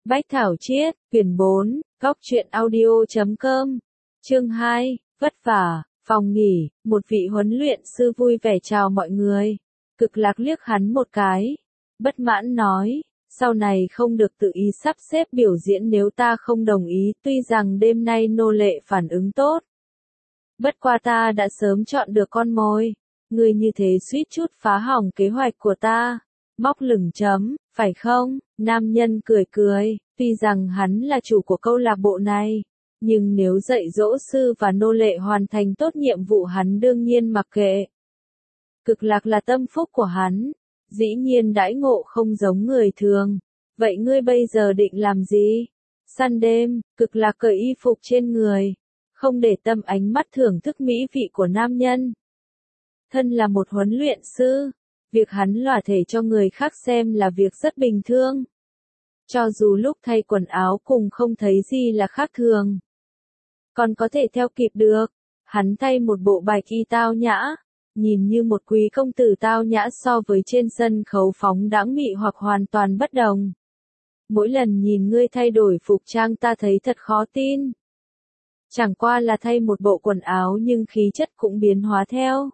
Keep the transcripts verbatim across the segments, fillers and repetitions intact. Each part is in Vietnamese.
Bách Thảo Chiết, quyển bốn, góc truyện audio chấm com, chương hai, vất vả, phòng nghỉ, một vị huấn luyện sư vui vẻ chào mọi người. Cực Lạc liếc hắn một cái, bất mãn nói, sau này không được tự ý sắp xếp biểu diễn nếu ta không đồng ý, tuy rằng đêm nay nô lệ phản ứng tốt. Bất qua ta đã sớm chọn được con mồi, ngươi như thế suýt chút phá hỏng kế hoạch của ta. Móc lửng chấm, phải không? Nam nhân cười cười, tuy rằng hắn là chủ của câu lạc bộ này, nhưng nếu dạy dỗ sư và nô lệ hoàn thành tốt nhiệm vụ hắn đương nhiên mặc kệ. Cực Lạc là tâm phúc của hắn, dĩ nhiên đãi ngộ không giống người thường. Vậy ngươi bây giờ định làm gì? Săn đêm, Cực Lạc cởi y phục trên người, không để tâm ánh mắt thưởng thức mỹ vị của nam nhân. Thân là một huấn luyện sư, việc hắn lỏa thể cho người khác xem là việc rất bình thường. Cho dù lúc thay quần áo cùng không thấy gì là khác thường, còn có thể theo kịp được. Hắn thay một bộ bạch y tao nhã, nhìn như một quý công tử tao nhã so với trên sân khấu phóng đãng mị hoặc hoàn toàn bất đồng. Mỗi lần nhìn ngươi thay đổi phục trang ta thấy thật khó tin. Chẳng qua là thay một bộ quần áo nhưng khí chất cũng biến hóa theo.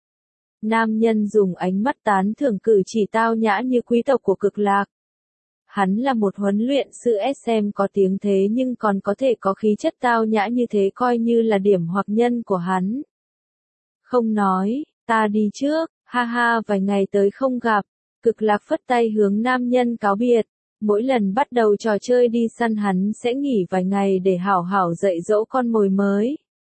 Nam nhân dùng ánh mắt tán thưởng cử chỉ tao nhã như quý tộc của Cực Lạc. Hắn là một huấn luyện sư ét em có tiếng thế nhưng còn có thể có khí chất tao nhã như thế coi như là điểm hoặc nhân của hắn. Không nói, ta đi trước, ha ha vài ngày tới không gặp. Cực Lạc phất tay hướng nam nhân cáo biệt. Mỗi lần bắt đầu trò chơi đi săn hắn sẽ nghỉ vài ngày để hảo hảo dạy dỗ con mồi mới.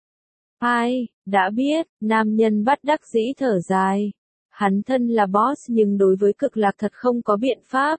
Ai, đã biết, nam nhân bắt đắc dĩ thở dài. Hắn thân là boss nhưng đối với Cực Lạc thật không có biện pháp.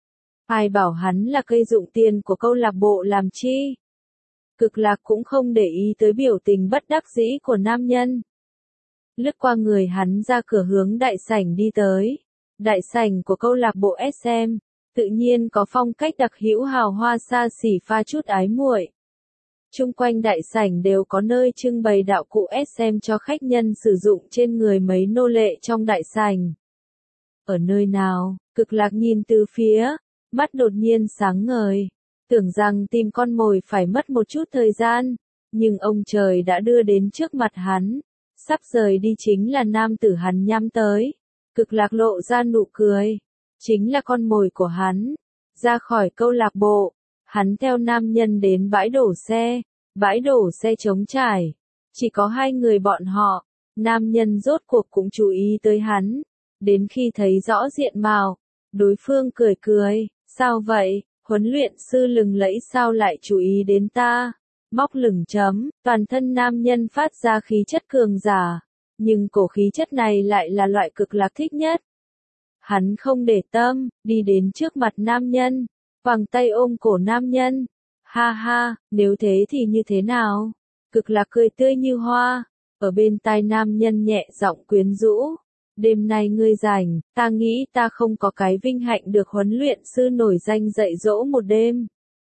Ai bảo hắn là cây dụng tiền của câu lạc bộ làm chi. Cực Lạc cũng không để ý tới biểu tình bất đắc dĩ của nam nhân. Lướt qua người hắn ra cửa hướng đại sảnh đi tới. Đại sảnh của câu lạc bộ ét em, tự nhiên có phong cách đặc hữu hào hoa xa xỉ pha chút ái muội. Chung quanh đại sảnh đều có nơi trưng bày đạo cụ ét em cho khách nhân sử dụng trên người mấy nô lệ trong đại sảnh. Ở nơi nào? Cực Lạc nhìn từ phía, mắt đột nhiên sáng ngời, tưởng rằng tìm con mồi phải mất một chút thời gian, nhưng ông trời đã đưa đến trước mặt hắn, sắp rời đi chính là nam tử hắn nhắm tới. Cực Lạc lộ ra nụ cười, chính là con mồi của hắn. Ra khỏi câu lạc bộ, hắn theo nam nhân đến bãi đổ xe, bãi đổ xe trống trải, chỉ có hai người bọn họ. Nam nhân rốt cuộc cũng chú ý tới hắn, đến khi thấy rõ diện mạo, đối phương cười cười, sao vậy, huấn luyện sư lừng lẫy sao lại chú ý đến ta? Móc lửng chấm, toàn thân nam nhân phát ra khí chất cường giả, nhưng cổ khí chất này lại là loại Cực Lạc thích nhất. Hắn không để tâm, đi đến trước mặt nam nhân, vòng tay ôm cổ nam nhân. Ha ha, nếu thế thì như thế nào? Cực Lạc cười tươi như hoa, ở bên tai nam nhân nhẹ giọng quyến rũ. Đêm nay ngươi rảnh, ta nghĩ ta không có cái vinh hạnh được huấn luyện sư nổi danh dạy dỗ một đêm.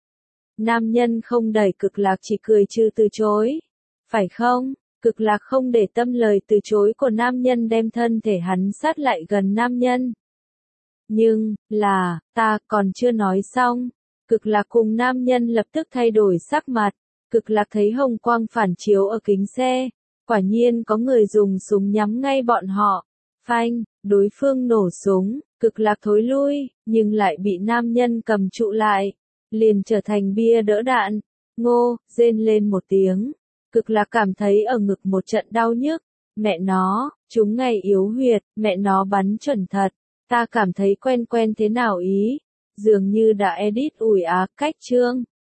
Nam nhân không đẩy Cực Lạc chỉ cười trừ từ chối. Phải không? Cực Lạc không để tâm lời từ chối của nam nhân đem thân thể hắn sát lại gần nam nhân. Nhưng, là, ta còn chưa nói xong. Cực Lạc cùng nam nhân lập tức thay đổi sắc mặt. Cực Lạc thấy hồng quang phản chiếu ở kính xe. Quả nhiên có người dùng súng nhắm ngay bọn họ. Phanh, đối phương nổ súng. Cực Lạc thối lui, nhưng lại bị nam nhân cầm trụ lại. Liền trở thành bia đỡ đạn. Ngô, rên lên một tiếng. Cực Lạc cảm thấy ở ngực một trận đau nhức. Mẹ nó, chúng ngày yếu huyệt, mẹ nó bắn chuẩn thật. Ta cảm thấy quen quen thế nào ý. Dường như đã edit ủi á cách chương.